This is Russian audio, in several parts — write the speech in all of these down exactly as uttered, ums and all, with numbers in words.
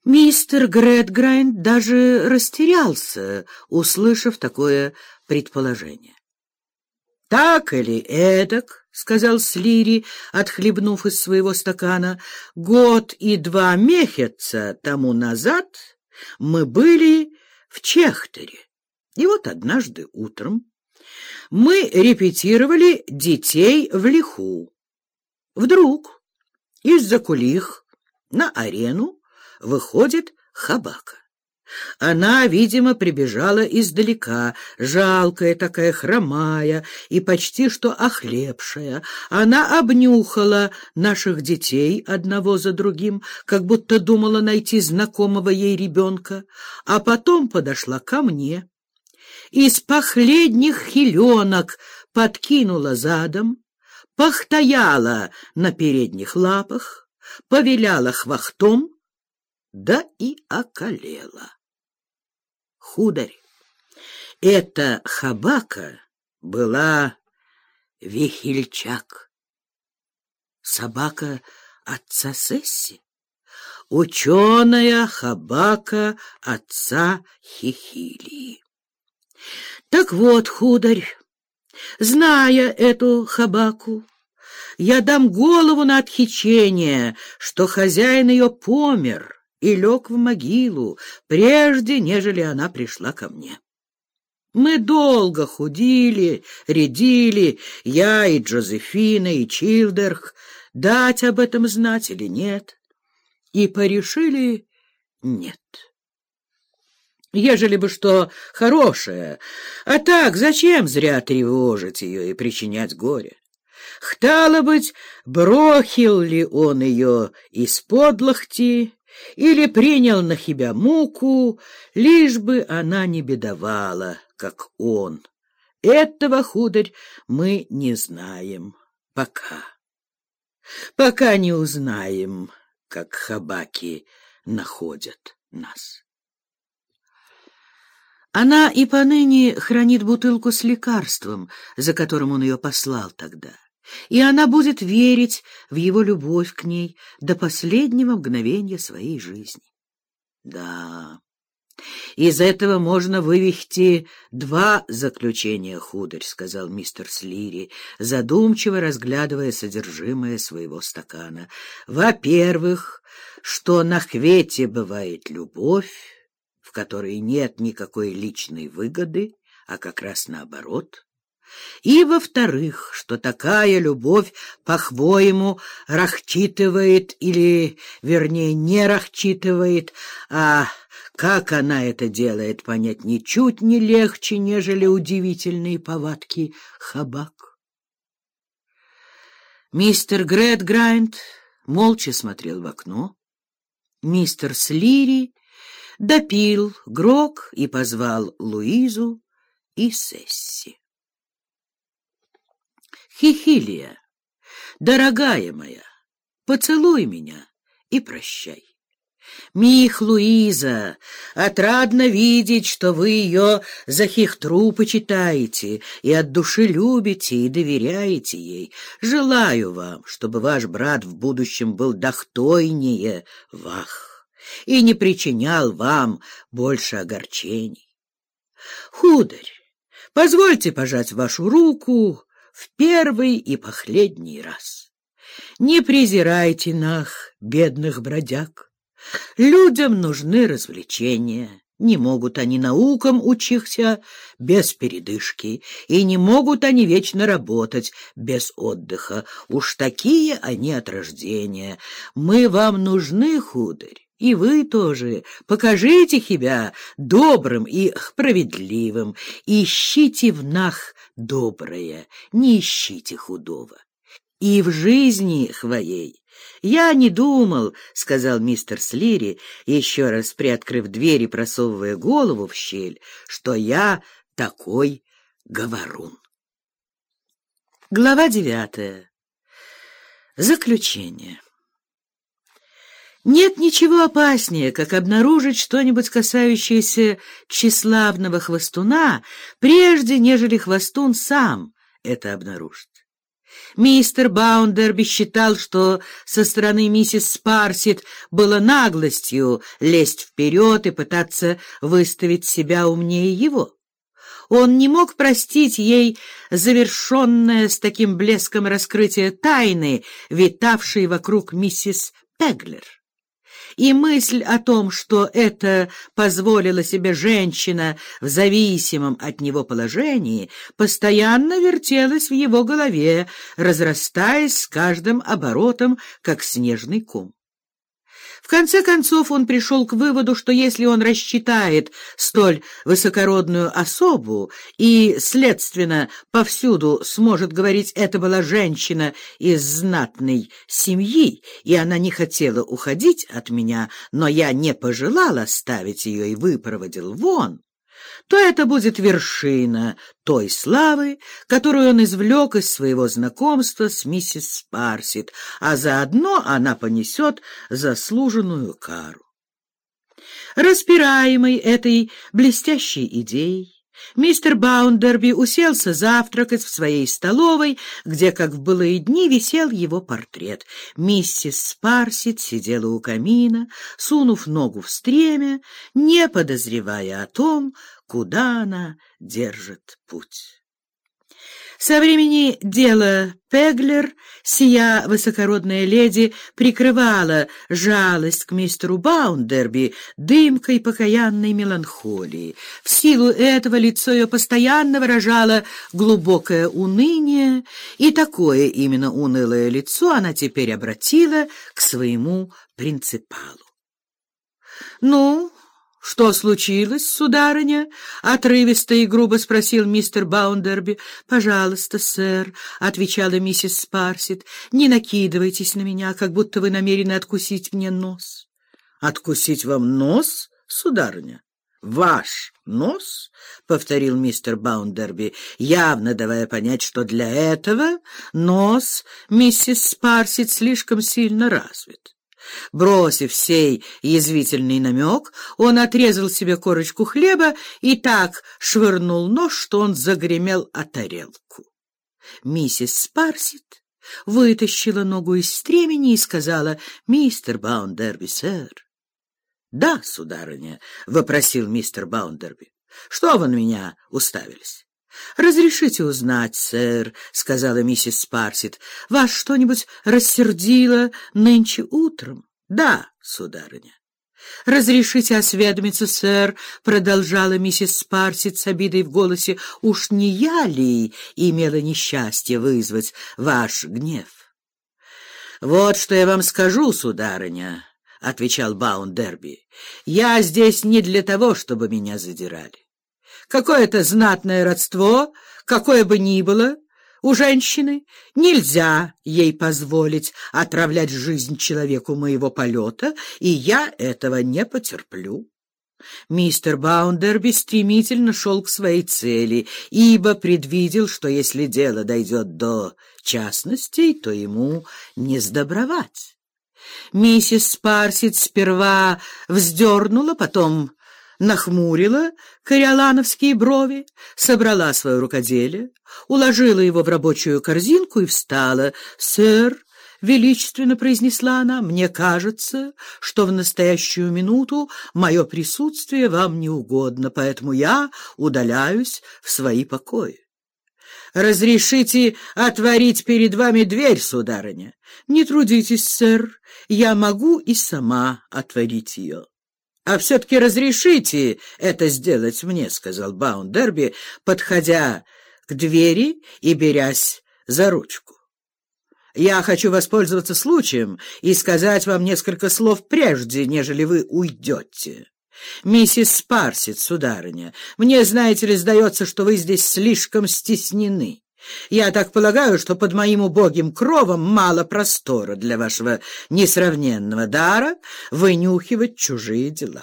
Мистер Грэдграйнд даже растерялся, услышав такое предположение. — Так или эдак, — сказал Слири, отхлебнув из своего стакана, — год и два месяца тому назад мы были в Чехтере. И вот однажды утром мы репетировали «Детей в лиху». Вдруг из-за кулих на арену выходит Хабака. Она, видимо, прибежала издалека, жалкая такая, хромая и почти что охлепшая. Она обнюхала наших детей одного за другим, как будто думала найти знакомого ей ребенка, а потом подошла ко мне. Из последних хиленок подкинула задом, похтаяла на передних лапах, повиляла хвостом, да и околела. Хударь, эта Хабака была Вихельчак, собака отца Сесси, ученая Хабака отца Хихилии. Так вот, хударь, зная эту Хабаку, я дам голову на отхищение, что хозяин ее помер и лег в могилу, прежде, нежели она пришла ко мне. Мы долго худили, рядили, я и Джозефина, и Чилдерх, дать об этом знать или нет, и порешили нет. Ежели бы что хорошее, а так зачем зря тревожить ее и причинять горе? Хтало быть, бросил ли он ее из подлохти, или принял на себя муку, лишь бы она не бедовала, как он. Этого, хударь, мы не знаем пока. Пока не узнаем, как Хабаки находят нас. Она и поныне хранит бутылку с лекарством, за которым он ее послал тогда. И она будет верить в его любовь к ней до последнего мгновения своей жизни. Да, из этого можно вывести два заключения, хударь, — сказал мистер Слири, задумчиво разглядывая содержимое своего стакана. Во-первых, что на хвете бывает любовь, в которой нет никакой личной выгоды, а как раз наоборот. И, во-вторых, что такая любовь, по-хвоему, рахчитывает, или, вернее, не рахчитывает, а как она это делает, понять ничуть не легче, нежели удивительные повадки Хабак. Мистер Грэдграйнд молча смотрел в окно. Мистер Слири допил грог и позвал Луизу и Сесси. Хихилия, дорогая моя, поцелуй меня и прощай. Мих, Луиза, отрадно видеть, что вы ее за хихтру почитаете и от души любите и доверяете ей. Желаю вам, чтобы ваш брат в будущем был достойнее вах и не причинял вам больше огорчений. Хударь, позвольте пожать вашу руку в первый и последний раз. Не презирайте нах, бедных бродяг. Людям нужны развлечения. Не могут они наукам учиться без передышки, и не могут они вечно работать без отдыха. Уж такие они от рождения. Мы вам нужны, хударь, и вы тоже. Покажите себя добрым и справедливым. Ищите в нах доброе, не ищите худого. И в жизни своей я не думал, — сказал мистер Слири, еще раз приоткрыв дверь и просовывая голову в щель, — что я такой говорун. Глава девятая. Заключение. Нет ничего опаснее, как обнаружить что-нибудь, касающееся тщеславного хвостуна, прежде нежели хвостун сам это обнаружит. Мистер Баундерби считал, что со стороны миссис Спарсит было наглостью лезть вперед и пытаться выставить себя умнее его. Он не мог простить ей завершенное с таким блеском раскрытие тайны, витавшей вокруг миссис Пеглер. И мысль о том, что это позволила себе женщина в зависимом от него положении, постоянно вертелась в его голове, разрастаясь с каждым оборотом, как снежный ком. В конце концов он пришел к выводу, что если он рассчитает столь высокородную особу и, следственно, повсюду сможет говорить, это была женщина из знатной семьи, и она не хотела уходить от меня, но я не пожелал оставить ее и выпроводил вон, то это будет вершина той славы, которую он извлек из своего знакомства с миссис Спарсит, а заодно она понесет заслуженную кару. Распираемый этой блестящей идеей, мистер Баундерби уселся завтракать в своей столовой, где, как в былые дни, висел его портрет. Миссис Спарсит сидела у камина, сунув ногу в стремя, не подозревая о том, куда она держит путь. Со времени дела Пеглер сия высокородная леди прикрывала жалость к мистеру Баундерби дымкой покаянной меланхолии. В силу этого лицо ее постоянно выражало глубокое уныние, и такое именно унылое лицо она теперь обратила к своему принципалу. «Ну, что случилось, сударыня?» — отрывисто и грубо спросил мистер Баундерби. «Пожалуйста, сэр», — отвечала миссис Спарсит, — «не накидывайтесь на меня, как будто вы намерены откусить мне нос». «Откусить вам нос, сударыня? Ваш нос?» — повторил мистер Баундерби, явно давая понять, что для этого нос миссис Спарсит слишком сильно развит. Бросив сей язвительный намек, он отрезал себе корочку хлеба и так швырнул нож, что он загремел о тарелку. Миссис Спарсит вытащила ногу из стремени и сказала: «Мистер Баундерби, сэр». «Да, сударыня», — вопросил мистер Баундерби. «Что вы на меня уставились?» «Разрешите узнать, сэр», — сказала миссис Спарсит, — «вас что-нибудь рассердило нынче утром?» «Да, сударыня». «Разрешите осведомиться, сэр», — продолжала миссис Спарсит с обидой в голосе, — «уж не я ли имела несчастье вызвать ваш гнев?» «Вот что я вам скажу, сударыня», — отвечал Баундерби, — «я здесь не для того, чтобы меня задирали. Какое-то знатное родство, какое бы ни было, у женщины, нельзя ей позволить отравлять жизнь человеку моего полета, и я этого не потерплю». Мистер Баундерби стремительно шел к своей цели, ибо предвидел, что если дело дойдет до частностей, то ему не сдобровать. Миссис Спарсит сперва вздернула, потом нахмурила кориолановские брови, собрала свое рукоделие, уложила его в рабочую корзинку и встала. «Сэр», — величественно произнесла она, — «мне кажется, что в настоящую минуту мое присутствие вам не угодно, поэтому я удаляюсь в свои покои». «Разрешите отворить перед вами дверь, сударыня?» «Не трудитесь, сэр, я могу и сама отворить ее». «А все-таки разрешите это сделать мне», — сказал Баундерби, подходя к двери и берясь за ручку. «Я хочу воспользоваться случаем и сказать вам несколько слов прежде, нежели вы уйдете. Миссис Спарсит, сударыня, мне, знаете ли, сдается, что вы здесь слишком стеснены. Я так полагаю, что под моим убогим кровом мало простора для вашего несравненного дара вынюхивать чужие дела».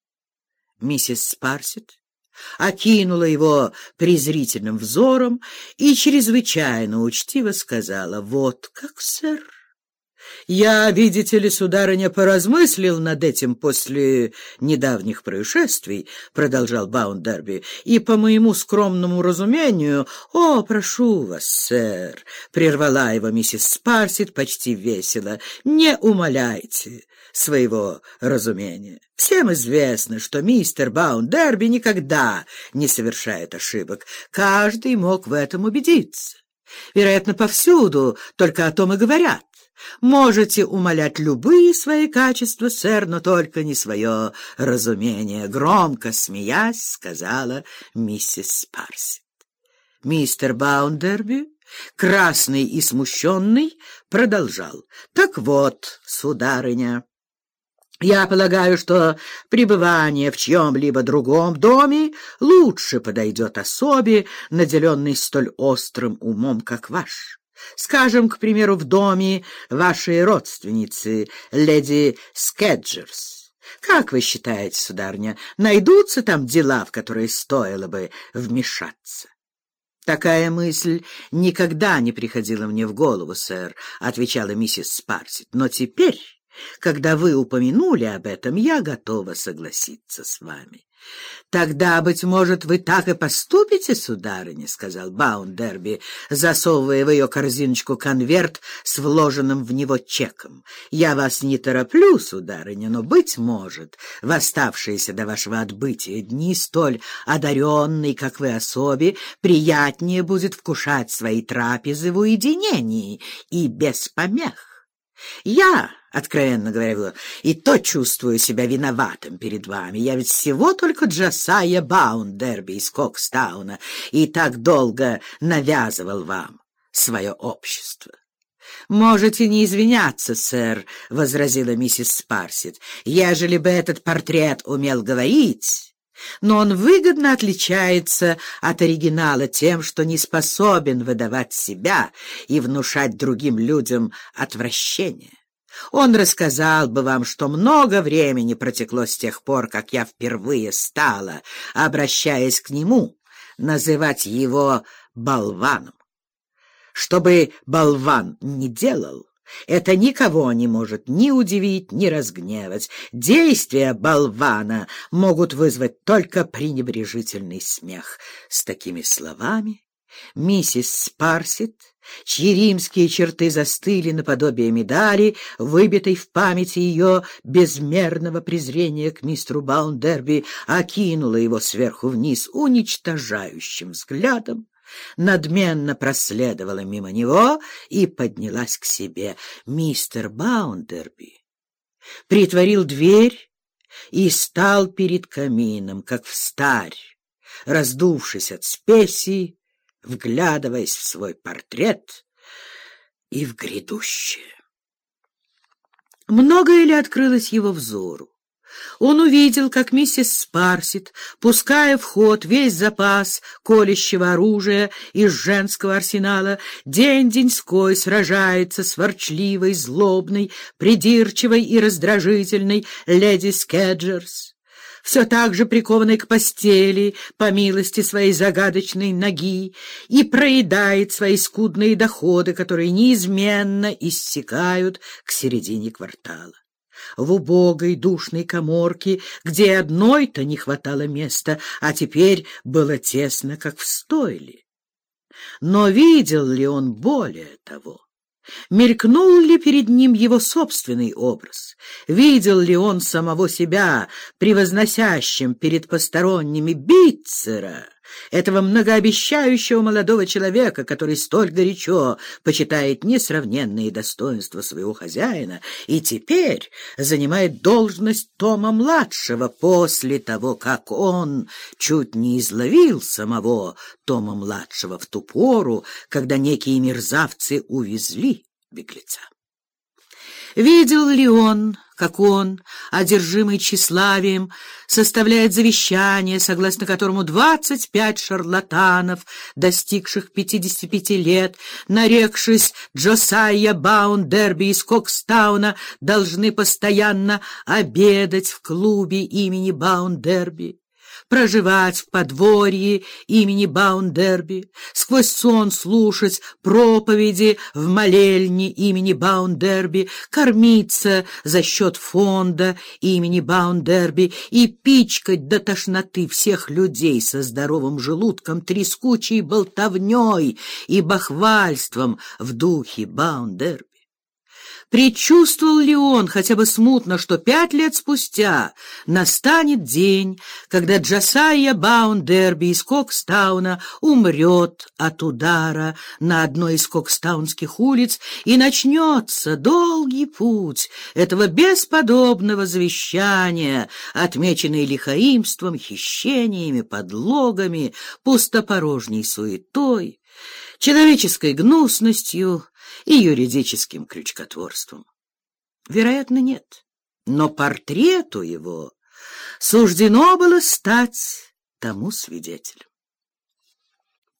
Миссис Спарсит окинула его презрительным взором и чрезвычайно учтиво сказала: «Вот как, сэр? Я, видите ли, сударыня, поразмыслил над этим после недавних происшествий, — продолжал Баундерби, — и, по моему скромному разумению... — О, прошу вас, сэр, — прервала его миссис Спарсит почти весело, — не умаляйте своего разумения. Всем известно, что мистер Баундерби никогда не совершает ошибок. Каждый мог в этом убедиться. Вероятно, повсюду только о том и говорят. Можете умалять любые свои качества, сэр, но только не свое разумение, — громко смеясь, сказала миссис Спарсит. Мистер Баундерби, красный и смущенный, продолжал. — Так вот, сударыня, я полагаю, что пребывание в чьем-либо другом доме лучше подойдет особе, наделенной столь острым умом, как ваш. Скажем, к примеру, в доме вашей родственницы, леди Скеджерс. Как вы считаете, сударыня, найдутся там дела, в которые стоило бы вмешаться? — Такая мысль никогда не приходила мне в голову, сэр, — отвечала миссис Спарсит. — Но теперь, когда вы упомянули об этом, я готова согласиться с вами. — Тогда, быть может, вы так и поступите, сударыня, — сказал Баундерби, засовывая в ее корзиночку конверт с вложенным в него чеком. — Я вас не тороплю, сударыня, но, быть может, в оставшиеся до вашего отбытия дни столь одаренной, как вы, особе, приятнее будет вкушать свои трапезы в уединении и без помех. Я, откровенно говоря, и то чувствую себя виноватым перед вами. Я ведь всего только Джосайя Баундерби из Кокстауна и так долго навязывал вам свое общество. — Можете не извиняться, сэр, — возразила миссис Спарсит, — ежели бы этот портрет умел говорить... Но он выгодно отличается от оригинала тем, что не способен выдавать себя и внушать другим людям отвращение. Он рассказал бы вам, что много времени протекло с тех пор, как я впервые стала, обращаясь к нему, называть его болваном. Чтобы болван не делал, это никого не может ни удивить, ни разгневать. Действия болвана могут вызвать только пренебрежительный смех. С такими словами миссис Спарсит, чьи римские черты застыли наподобие медали, выбитой в памяти ее безмерного презрения к мистеру Баундерби, окинула его сверху вниз уничтожающим взглядом, надменно проследовала мимо него и поднялась к себе. Мистер Баундерби притворил дверь и стал перед камином, как встарь, раздувшись от спеси, вглядываясь в свой портрет и в грядущее. Многое ли открылось его взору? Он увидел, как миссис Спарсит, пуская в ход весь запас колющего оружия из женского арсенала, день-деньской сражается с ворчливой, злобной, придирчивой и раздражительной леди Скеджерс, все так же прикованной к постели по милости своей загадочной ноги, и проедает свои скудные доходы, которые неизменно иссякают к середине квартала. В убогой душной каморке, где одной-то не хватало места, а теперь было тесно, как в стойле. Но видел ли он более того? Мелькнул ли перед ним его собственный образ? Видел ли он самого себя, превозносящим перед посторонними Битцера, этого многообещающего молодого человека, который столь горячо почитает несравненные достоинства своего хозяина и теперь занимает должность Тома-младшего после того, как он чуть не изловил самого Тома-младшего в ту пору, когда некие мерзавцы увезли беглеца? Видел ли он, как он, одержимый тщеславием, составляет завещание, согласно которому двадцать пять шарлатанов, достигших пятидесяти пяти лет, нарекшись Джосайя Баундерби из Кокстауна, должны постоянно обедать в клубе имени Баундерби? проживать в подворье имени Баундерби, сквозь сон слушать проповеди в молельне имени Баундерби, кормиться за счет фонда имени Баундерби и пичкать до тошноты всех людей со здоровым желудком трескучей болтовней и бахвальством в духе Баундерби. Предчувствовал ли он хотя бы смутно, что пять лет спустя настанет день, когда Джосайя Баундерби из Кокстауна умрет от удара на одной из кокстаунских улиц, и начнется долгий путь этого бесподобного завещания, отмеченный лихаимством, хищениями, подлогами, пустопорожней суетой, человеческой гнусностью и юридическим крючкотворством? Вероятно, нет. Но портрету его суждено было стать тому свидетелем.